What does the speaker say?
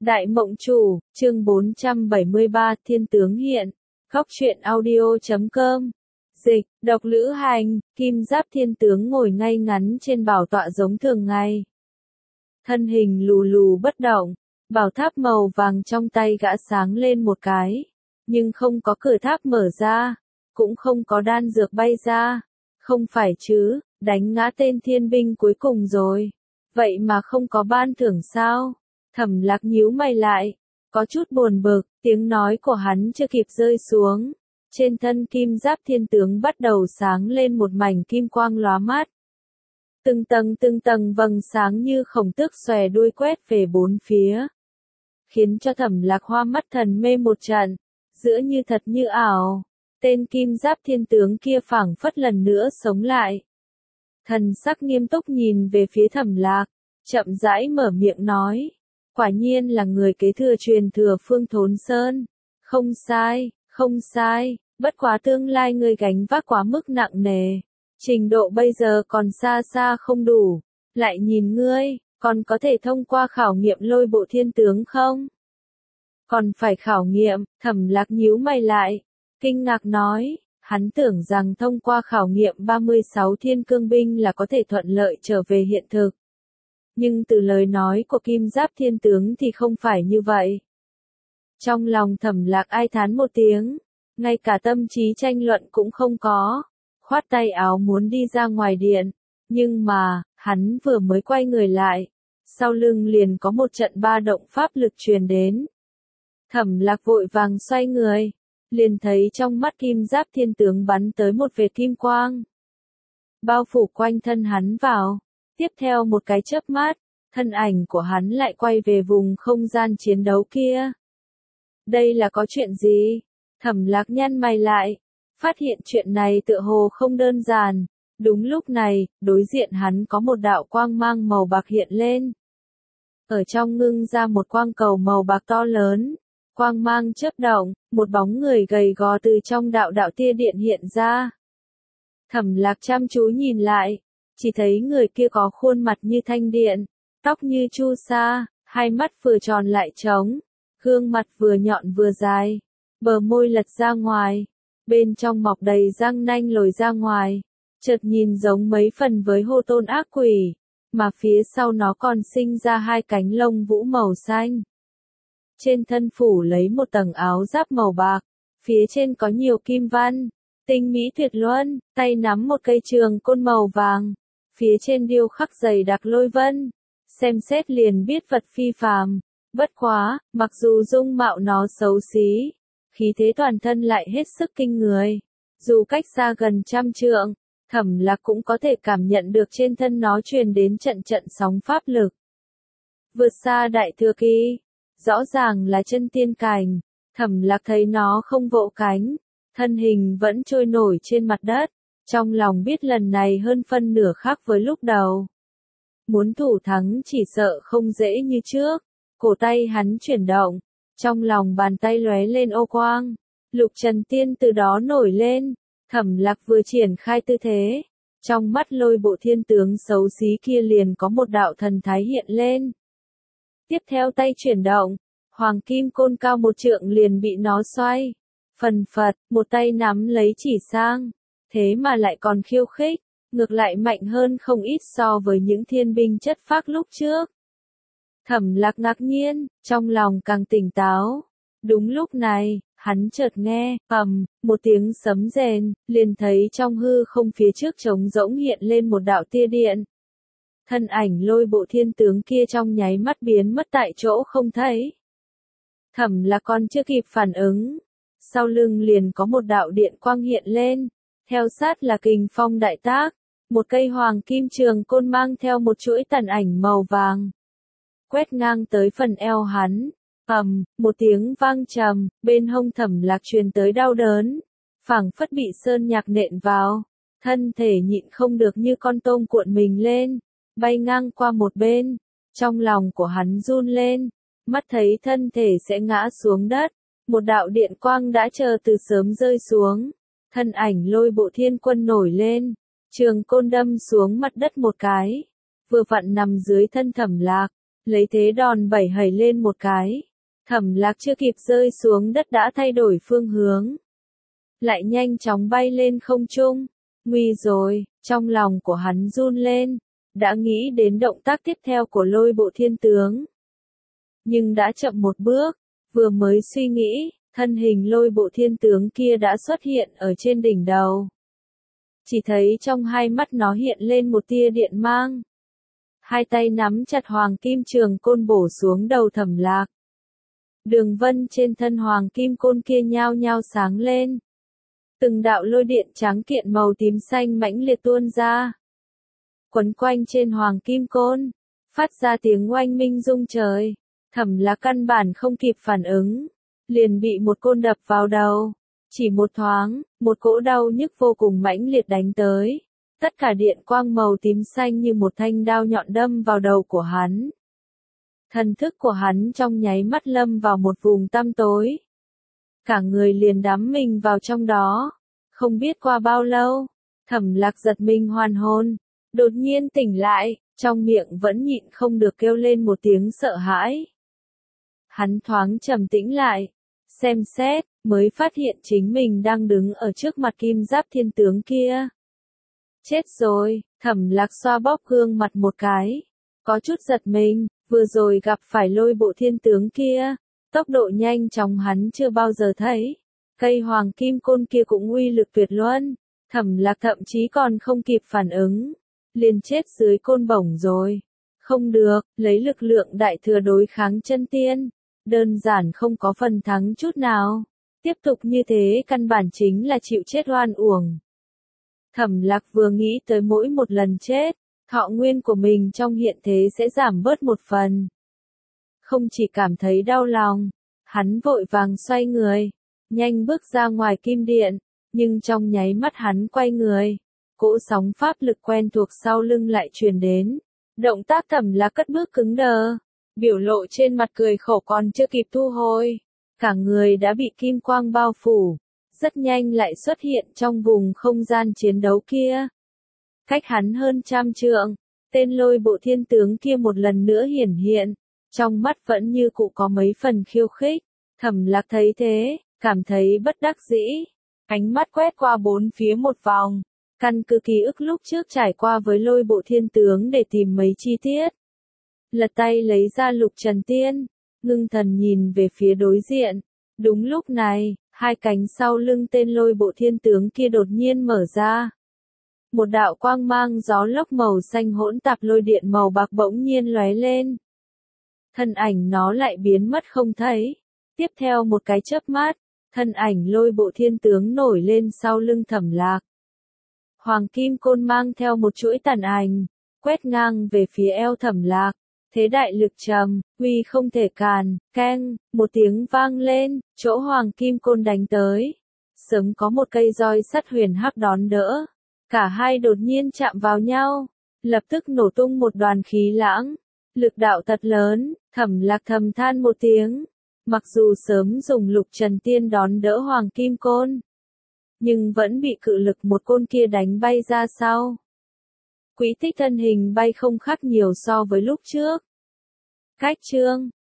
Đại Mộng Chủ, chương 473, Thiên Tướng Hiện. Góc truyện audio.com. Dịch, độc lữ hành, kim giáp thiên tướng ngồi ngay ngắn trên bảo tọa giống thường ngày. Thân hình lù lù bất động, bảo tháp màu vàng trong tay gã sáng lên một cái. Nhưng không có cửa tháp mở ra, cũng không có đan dược bay ra. Không phải chứ, đánh ngã tên thiên binh cuối cùng rồi. Vậy mà không có ban thưởng sao? Thẩm Lạc nhíu mày lại, có chút buồn bực, tiếng nói của hắn chưa kịp rơi xuống. Trên thân kim giáp thiên tướng bắt đầu sáng lên một mảnh kim quang lóa mắt. Từng tầng vầng sáng như khổng tước xòe đuôi quét về bốn phía. Khiến cho Thẩm Lạc hoa mắt thần mê một trận, giữa như thật như ảo. Tên kim giáp thiên tướng kia phảng phất lần nữa sống lại. Thần sắc nghiêm túc nhìn về phía Thẩm Lạc, chậm rãi mở miệng nói. Quả nhiên là người kế thừa truyền thừa Phương Thốn Sơn. Không sai, bất quá tương lai người gánh vác quá mức nặng nề. Trình độ bây giờ còn xa xa không đủ. Lại nhìn ngươi, còn có thể thông qua khảo nghiệm lôi bộ thiên tướng không? Còn phải khảo nghiệm, Thẩm Lạc nhíu mày lại, kinh ngạc nói, hắn tưởng rằng thông qua khảo nghiệm 36 thiên cương binh là có thể thuận lợi trở về hiện thực. Nhưng từ lời nói của kim giáp thiên tướng thì không phải như vậy. Trong lòng Thẩm Lạc ai thán một tiếng, ngay cả tâm trí tranh luận cũng không có, khoát tay áo muốn đi ra ngoài điện, nhưng mà, hắn vừa mới quay người lại, sau lưng liền có một trận ba động pháp lực truyền đến. Thẩm Lạc vội vàng xoay người, liền thấy trong mắt kim giáp thiên tướng bắn tới một vệt kim quang, bao phủ quanh thân hắn vào. Tiếp theo một cái chớp mắt, thân ảnh của hắn lại quay về vùng không gian chiến đấu kia. Đây là có chuyện gì? Thẩm Lạc nhăn mày lại, phát hiện chuyện này tựa hồ không đơn giản. Đúng lúc này, đối diện hắn có một đạo quang mang màu bạc hiện lên. Ở trong ngưng ra một quang cầu màu bạc to lớn, quang mang chớp động, một bóng người gầy gò từ trong đạo tia điện hiện ra. Thẩm Lạc chăm chú nhìn lại, chỉ thấy người kia có khuôn mặt như thanh điện, tóc như chu sa, hai mắt vừa tròn lại trống, gương mặt vừa nhọn vừa dài, bờ môi lật ra ngoài, bên trong mọc đầy răng nanh lồi ra ngoài, chợt nhìn giống mấy phần với Hô Tôn ác quỷ, mà phía sau nó còn sinh ra hai cánh lông vũ màu xanh. Trên thân phủ lấy một tầng áo giáp màu bạc, phía trên có nhiều kim văn, tinh mỹ tuyệt luân, tay nắm một cây trường côn màu vàng. Phía trên điêu khắc dày đặc lôi vân, xem xét liền biết vật phi phàm. Bất quá, mặc dù dung mạo nó xấu xí, khí thế toàn thân lại hết sức kinh người. Dù cách xa gần 100 trượng, Thẩm Lạc cũng có thể cảm nhận được trên thân nó truyền đến trận sóng pháp lực. Vượt xa đại thừa kỳ, rõ ràng là chân tiên cảnh. Thẩm Lạc thấy nó không vỗ cánh, thân hình vẫn trôi nổi trên mặt đất. Trong lòng biết lần này hơn phân nửa khác với lúc đầu. Muốn thủ thắng chỉ sợ không dễ như trước. Cổ tay hắn chuyển động, trong lòng bàn tay lóe lên ô quang. Lục Trần Tiên từ đó nổi lên. Thẩm Lạc vừa triển khai tư thế, trong mắt lôi bộ thiên tướng xấu xí kia liền có một đạo thần thái hiện lên. Tiếp theo tay chuyển động, hoàng kim côn cao 1 trượng liền bị nó xoay. Phần phật, một tay nắm lấy chỉ sang. Thế mà lại còn khiêu khích, ngược lại mạnh hơn không ít so với những thiên binh chất phác lúc trước. Thẩm Lạc ngạc nhiên, trong lòng càng tỉnh táo. Đúng lúc này, hắn chợt nghe, một tiếng sấm rền, liền thấy trong hư không phía trước trống rỗng hiện lên một đạo tia điện. Thân ảnh lôi bộ thiên tướng kia trong nháy mắt biến mất tại chỗ không thấy. Thẩm Lạc còn chưa kịp phản ứng, sau lưng liền có một đạo điện quang hiện lên. Theo sát là kình phong đại tác, một cây hoàng kim trường côn mang theo một chuỗi tàn ảnh màu vàng. Quét ngang tới phần eo hắn, một tiếng vang trầm, bên hông Thẩm Lạc truyền tới đau đớn, phảng phất bị sơn nhạc nện vào, thân thể nhịn không được như con tôm cuộn mình lên, bay ngang qua một bên, trong lòng của hắn run lên, mắt thấy thân thể sẽ ngã xuống đất, một đạo điện quang đã chờ từ sớm rơi xuống. Thân ảnh lôi bộ thiên quân nổi lên, trường côn đâm xuống mặt đất một cái, vừa vặn nằm dưới thân Thẩm Lạc. lấy thế đòn bẩy hẩy lên một cái. Thẩm Lạc chưa kịp rơi xuống đất đã thay đổi phương hướng. Lại nhanh chóng bay lên không trung. Nguy rồi, trong lòng của hắn run lên. Đã nghĩ đến động tác tiếp theo của Lôi Bộ Thiên Tướng. Nhưng đã chậm một bước, vừa mới suy nghĩ, thân hình Lôi Bộ Thiên Tướng kia đã xuất hiện ở trên đỉnh đầu. Chỉ thấy trong hai mắt nó hiện lên một tia điện mang. Hai tay nắm chặt hoàng kim trường côn bổ xuống đầu Thẩm Lạc. Đường vân trên thân hoàng kim côn kia nhao nhao sáng lên. Từng đạo lôi điện trắng kiện màu tím xanh mãnh liệt tuôn ra. Quấn quanh trên hoàng kim côn, phát ra tiếng oanh minh rung trời. Thẩm Lạc căn bản không kịp phản ứng, liền bị một côn đập vào đầu. Chỉ một thoáng, một cỗ đau nhức vô cùng mãnh liệt đánh tới. Tất cả điện quang màu tím xanh như một thanh đao nhọn đâm vào đầu của hắn. Thần thức của hắn trong nháy mắt lâm vào một vùng tăm tối. Cả người liền đắm mình vào trong đó. Không biết qua bao lâu, Thẩm Lạc giật mình hoàn hồn, đột nhiên tỉnh lại, trong miệng vẫn nhịn không được kêu lên một tiếng sợ hãi. Hắn thoáng trầm tĩnh lại, xem xét, mới phát hiện chính mình đang đứng ở trước mặt Kim Giáp Thiên Tướng kia. Chết rồi, Thẩm Lạc xoa bóp gương mặt một cái, có chút giật mình, vừa rồi gặp phải Lôi Bộ Thiên Tướng kia, tốc độ nhanh chóng hắn chưa bao giờ thấy. Cây hoàng kim côn kia cũng uy lực tuyệt luân, Thẩm Lạc thậm chí còn không kịp phản ứng, liền chết dưới côn bổng rồi. Không được, lấy lực lượng đại thừa đối kháng chân tiên, đơn giản không có phần thắng chút nào. Tiếp tục như thế căn bản chính là chịu chết oan uổng. Thẩm Lạc vừa nghĩ tới mỗi một lần chết, thọ nguyên của mình trong hiện thế sẽ giảm bớt một phần. Không chỉ cảm thấy đau lòng, hắn vội vàng xoay người, nhanh bước ra ngoài kim điện, nhưng trong nháy mắt hắn quay người, cỗ sóng pháp lực quen thuộc sau lưng lại truyền đến. Động tác Thẩm Lạc cất bước cứng đờ, biểu lộ trên mặt cười khổ còn chưa kịp thu hồi. Cả người đã bị kim quang bao phủ, rất nhanh lại xuất hiện trong vùng không gian chiến đấu kia. Cách hắn hơn 100 trượng, tên Lôi Bộ Thiên Tướng kia một lần nữa hiển hiện, trong mắt vẫn như cũ có mấy phần khiêu khích. Thẩm Lạc thấy thế, cảm thấy bất đắc dĩ, ánh mắt quét qua bốn phía một vòng, căn cứ ký ức lúc trước trải qua với Lôi Bộ Thiên Tướng để tìm mấy chi tiết. Lật tay lấy ra Lục Trần Tiên, ngưng thần nhìn về phía đối diện. Đúng lúc này, hai cánh sau lưng tên Lôi Bộ Thiên Tướng kia đột nhiên mở ra. Một đạo quang mang gió lốc màu xanh hỗn tạp lôi điện màu bạc bỗng nhiên lóe lên. Thân ảnh nó lại biến mất không thấy. Tiếp theo một cái chớp mắt, thân ảnh Lôi Bộ Thiên Tướng nổi lên sau lưng Thẩm Lạc. Hoàng kim côn mang theo một chuỗi tàn ảnh, quét ngang về phía eo Thẩm Lạc. Thế đại lực trầm, uy không thể càn, keng, một tiếng vang lên, chỗ hoàng kim côn đánh tới. Sớm có một cây roi sắt huyền hắc đón đỡ. Cả hai đột nhiên chạm vào nhau, lập tức nổ tung một đoàn khí lãng. Lực đạo thật lớn, Thẩm Lạc thầm than một tiếng. Mặc dù sớm dùng Lục Trần Tiên đón đỡ hoàng kim côn, nhưng vẫn bị cự lực một côn kia đánh bay ra sau. Quỹ tích thân hình bay không khác nhiều so với lúc trước. Cách chương